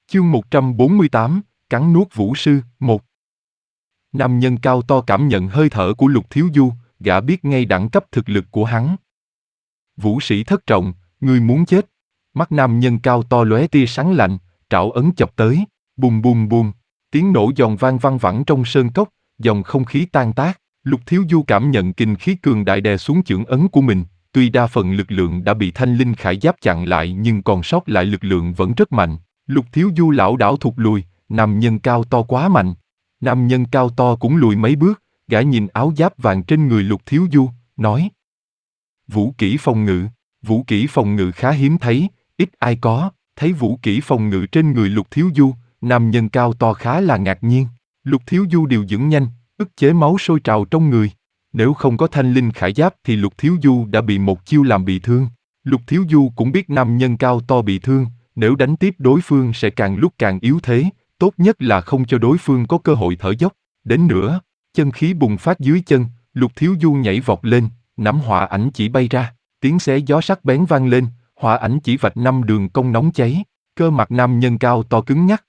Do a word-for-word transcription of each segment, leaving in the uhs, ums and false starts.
Chương một trăm bốn mươi tám, cắn nuốt vũ sư, một. Nam nhân cao to cảm nhận hơi thở của Lục Thiếu Du, gã biết ngay đẳng cấp thực lực của hắn. Vũ sĩ thất trọng, ngươi muốn chết. Mắt nam nhân cao to lóe tia sáng lạnh, trảo ấn chọc tới, bùm bùm bùm, tiếng nổ giòn vang văng vẳng trong sơn cốc, dòng không khí tan tác. Lục Thiếu Du cảm nhận kình khí cường đại đè xuống chưởng ấn của mình, tuy đa phần lực lượng đã bị thanh linh khải giáp chặn lại nhưng còn sót lại lực lượng vẫn rất mạnh. Lục Thiếu Du lảo đảo thụt lùi, nam nhân cao to quá mạnh. Nam nhân cao to cũng lùi mấy bước, gã nhìn áo giáp vàng trên người Lục Thiếu Du, nói: Vũ kỹ phòng ngự, vũ kỹ phòng ngự khá hiếm thấy, ít ai có. Thấy vũ kỹ phòng ngự trên người Lục Thiếu Du, nam nhân cao to khá là ngạc nhiên. Lục Thiếu Du điều dưỡng nhanh, ức chế máu sôi trào trong người. Nếu không có thanh linh khải giáp thì Lục Thiếu Du đã bị một chiêu làm bị thương. Lục Thiếu Du cũng biết nam nhân cao to bị thương, nếu đánh tiếp đối phương sẽ càng lúc càng yếu thế, tốt nhất là không cho đối phương có cơ hội thở dốc. Đến nữa, chân khí bùng phát dưới chân, Lục Thiếu Du nhảy vọt lên, nắm hỏa ảnh chỉ bay ra, tiếng xé gió sắc bén vang lên, hỏa ảnh chỉ vạch năm đường cong nóng cháy, cơ mặt nam nhân cao to cứng nhắc.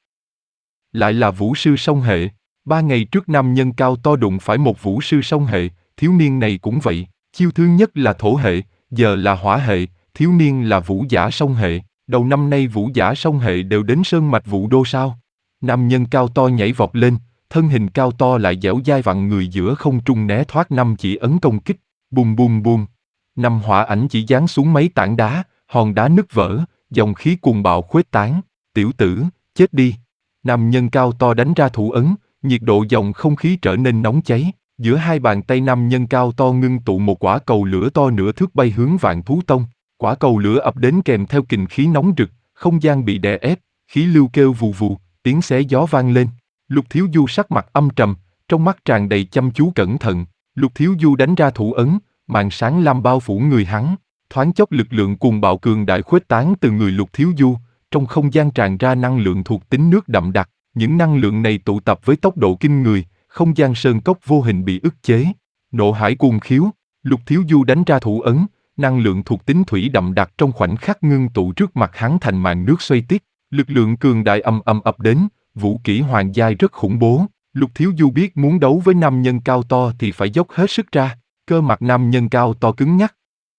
Lại là vũ sư song hệ, ba ngày trước nam nhân cao to đụng phải một vũ sư song hệ, thiếu niên này cũng vậy, chiêu thứ nhất là thổ hệ, giờ là hỏa hệ, thiếu niên là vũ giả song hệ. Đầu năm nay vũ giả song hệ đều đến sơn mạch Vũ Đô sao? Nam nhân cao to nhảy vọt lên, thân hình cao to lại dẻo dai vặn người giữa không trung né thoát năm chỉ ấn công kích, bùm bùm bùm. Năm hỏa ảnh chỉ giáng xuống mấy tảng đá, hòn đá nứt vỡ, dòng khí cuồng bạo khuếch tán. Tiểu tử, chết đi. Nam nhân cao to đánh ra thủ ấn, nhiệt độ dòng không khí trở nên nóng cháy. Giữa hai bàn tay nam nhân cao to ngưng tụ một quả cầu lửa to nửa thước bay hướng Vạn Thú Tông. Quả cầu lửa ập đến kèm theo kình khí nóng rực, không gian bị đè ép, khí lưu kêu vù vù, tiếng xé gió vang lên. Lục Thiếu Du sắc mặt âm trầm, trong mắt tràn đầy chăm chú cẩn thận. Lục Thiếu Du đánh ra thủ ấn, màn sáng lam bao phủ người hắn. Thoáng chốc lực lượng cuồng bạo cường đại khuếch tán từ người Lục Thiếu Du, trong không gian tràn ra năng lượng thuộc tính nước đậm đặc. Những năng lượng này tụ tập với tốc độ kinh người, không gian sơn cốc vô hình bị ức chế. Nộ hải cuồng khiếu, Lục Thiếu Du đánh ra thủ ấn, năng lượng thuộc tính thủy đậm đặc trong khoảnh khắc ngưng tụ trước mặt hắn thành màn nước xoay tít. Lực lượng cường đại ầm ầm ập đến, vũ kỹ hoàng giai rất khủng bố. Lục Thiếu Du biết muốn đấu với nam nhân cao to thì phải dốc hết sức ra, cơ mặt nam nhân cao to cứng nhắc.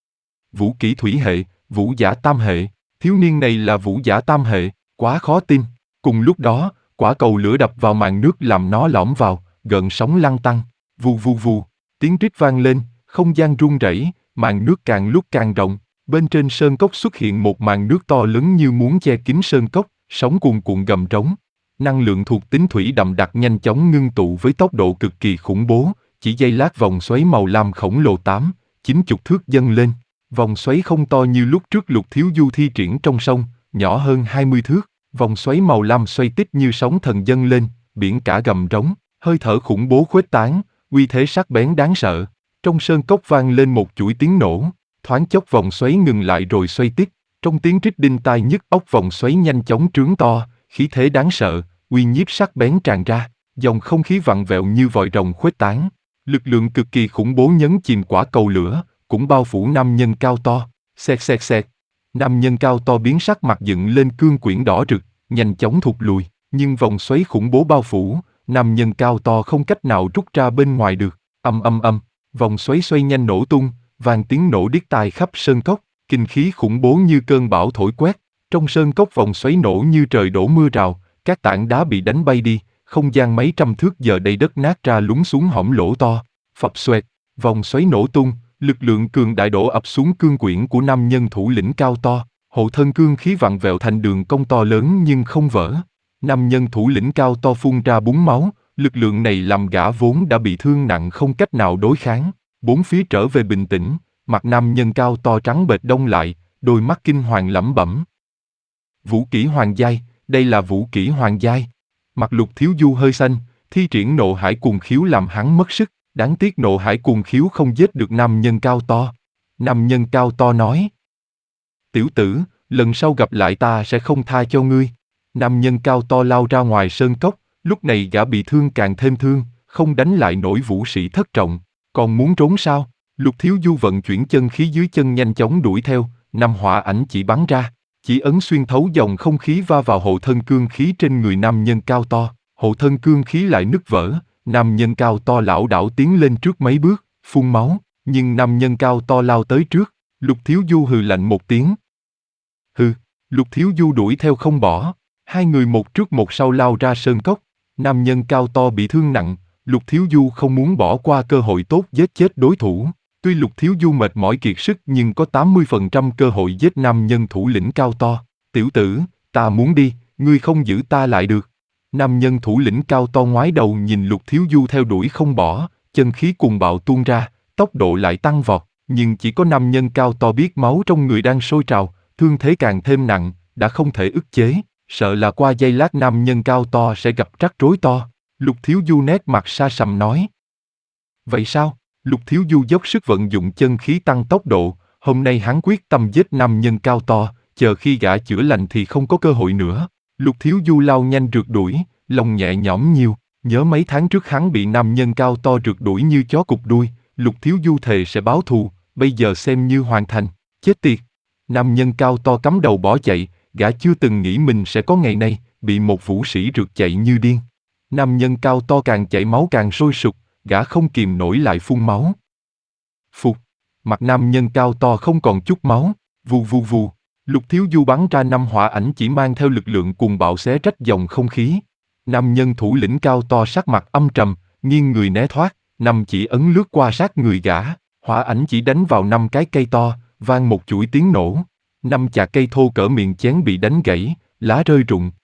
Vũ kỹ thủy hệ, vũ giả tam hệ, thiếu niên này là vũ giả tam hệ, quá khó tin. Cùng lúc đó, quả cầu lửa đập vào màn nước làm nó lõm vào, gợn sóng lăn tăn, vù vù vù, tiếng rít vang lên, không gian rung rẩy, màn nước càng lúc càng rộng, bên trên sơn cốc xuất hiện một màn nước to lớn như muốn che kín sơn cốc, sóng cuồn cuộn gầm trống. Năng lượng thuộc tính thủy đậm đặc nhanh chóng ngưng tụ với tốc độ cực kỳ khủng bố, chỉ giây lát vòng xoáy màu lam khổng lồ tám, chín chục thước dâng lên. Vòng xoáy không to như lúc trước Lục Thiếu Du thi triển trong sông, nhỏ hơn hai mươi thước. Vòng xoáy màu lam xoay tít như sóng thần dâng lên, biển cả gầm trống, hơi thở khủng bố khuếch tán, uy thế sắc bén đáng sợ. Trong sơn cốc vang lên một chuỗi tiếng nổ, thoáng chốc vòng xoáy ngừng lại rồi xoay tít. Trong tiếng rít đinh tai nhức óc vòng xoáy nhanh chóng trướng to, khí thế đáng sợ, uy nhiếp sắc bén tràn ra, dòng không khí vặn vẹo như vòi rồng khuếch tán. Lực lượng cực kỳ khủng bố nhấn chìm quả cầu lửa, cũng bao phủ nam nhân cao to. Xẹt xẹt xẹt. Nam nhân cao to biến sắc mặt dựng lên cương quyển đỏ rực, nhanh chóng thụt lùi, nhưng vòng xoáy khủng bố bao phủ, nam nhân cao to không cách nào rút ra bên ngoài được. Âm âm âm, vòng xoáy xoay nhanh nổ tung, vang tiếng nổ điếc tai khắp sơn cốc, kinh khí khủng bố như cơn bão thổi quét. Trong sơn cốc vòng xoáy nổ như trời đổ mưa rào, các tảng đá bị đánh bay đi, không gian mấy trăm thước giờ đây đất nát ra lún xuống hõm lỗ to. Phập xoẹt, vòng xoáy nổ tung, lực lượng cường đại đổ ập xuống cương quyển của nam nhân thủ lĩnh cao to, hộ thân cương khí vặn vẹo thành đường cong to lớn nhưng không vỡ. Nam nhân thủ lĩnh cao to phun ra búng máu, lực lượng này làm gã vốn đã bị thương nặng không cách nào đối kháng. Bốn phía trở về bình tĩnh, mặt nam nhân cao to trắng bệch đông lại, đôi mắt kinh hoàng lẩm bẩm. Vũ kỹ hoàng giai, đây là vũ kỹ hoàng giai. Mặt Lục Thiếu Du hơi xanh, thi triển nộ hải cuồng khiếu làm hắn mất sức. Đáng tiếc nộ hải cuồng khiếu không giết được nam nhân cao to. Nam nhân cao to nói: Tiểu tử, lần sau gặp lại ta sẽ không tha cho ngươi. Nam nhân cao to lao ra ngoài sơn cốc, lúc này gã bị thương càng thêm thương, không đánh lại nổi vũ sĩ thất trọng. Còn muốn trốn sao? Lục Thiếu Du vận chuyển chân khí dưới chân nhanh chóng đuổi theo, năm hỏa ảnh chỉ bắn ra. Chỉ ấn xuyên thấu dòng không khí va vào hộ thân cương khí trên người nam nhân cao to, hộ thân cương khí lại nứt vỡ, nam nhân cao to lảo đảo tiến lên trước mấy bước, phun máu, nhưng nam nhân cao to lao tới trước, Lục Thiếu Du hừ lạnh một tiếng. Hừ, Lục Thiếu Du đuổi theo không bỏ, hai người một trước một sau lao ra sơn cốc, nam nhân cao to bị thương nặng, Lục Thiếu Du không muốn bỏ qua cơ hội tốt giết chết đối thủ. Tuy Lục Thiếu Du mệt mỏi kiệt sức nhưng có tám mươi phần trăm cơ hội giết nam nhân thủ lĩnh cao to. Tiểu tử, ta muốn đi, ngươi không giữ ta lại được. Nam nhân thủ lĩnh cao to ngoái đầu nhìn Lục Thiếu Du theo đuổi không bỏ, chân khí cuồng bạo tuôn ra, tốc độ lại tăng vọt, nhưng chỉ có nam nhân cao to biết máu trong người đang sôi trào, thương thế càng thêm nặng, đã không thể ức chế, sợ là qua giây lát nam nhân cao to sẽ gặp rắc rối to. Lục Thiếu Du nét mặt sa sầm nói. Vậy sao? Lục Thiếu Du dốc sức vận dụng chân khí tăng tốc độ, hôm nay hắn quyết tâm giết nam nhân cao to, chờ khi gã chữa lành thì không có cơ hội nữa. Lục Thiếu Du lao nhanh rượt đuổi, lòng nhẹ nhõm nhiều, nhớ mấy tháng trước hắn bị nam nhân cao to rượt đuổi như chó cụt đuôi, Lục Thiếu Du thề sẽ báo thù, bây giờ xem như hoàn thành, chết tiệt. Nam nhân cao to cắm đầu bỏ chạy, gã chưa từng nghĩ mình sẽ có ngày nay, bị một vũ sĩ rượt chạy như điên. Nam nhân cao to càng chảy máu càng sôi sục, gã không kìm nổi lại phun máu. Phục, mặt nam nhân cao to không còn chút máu, vù vù vù, Lục Thiếu Du bắn ra năm hỏa ảnh chỉ mang theo lực lượng cuồng bạo xé rách dòng không khí. Nam nhân thủ lĩnh cao to sắc mặt âm trầm, nghiêng người né thoát, năm chỉ ấn lướt qua sát người gã, hỏa ảnh chỉ đánh vào năm cái cây to, vang một chuỗi tiếng nổ. Năm chạc cây thô cỡ miệng chén bị đánh gãy, lá rơi rụng,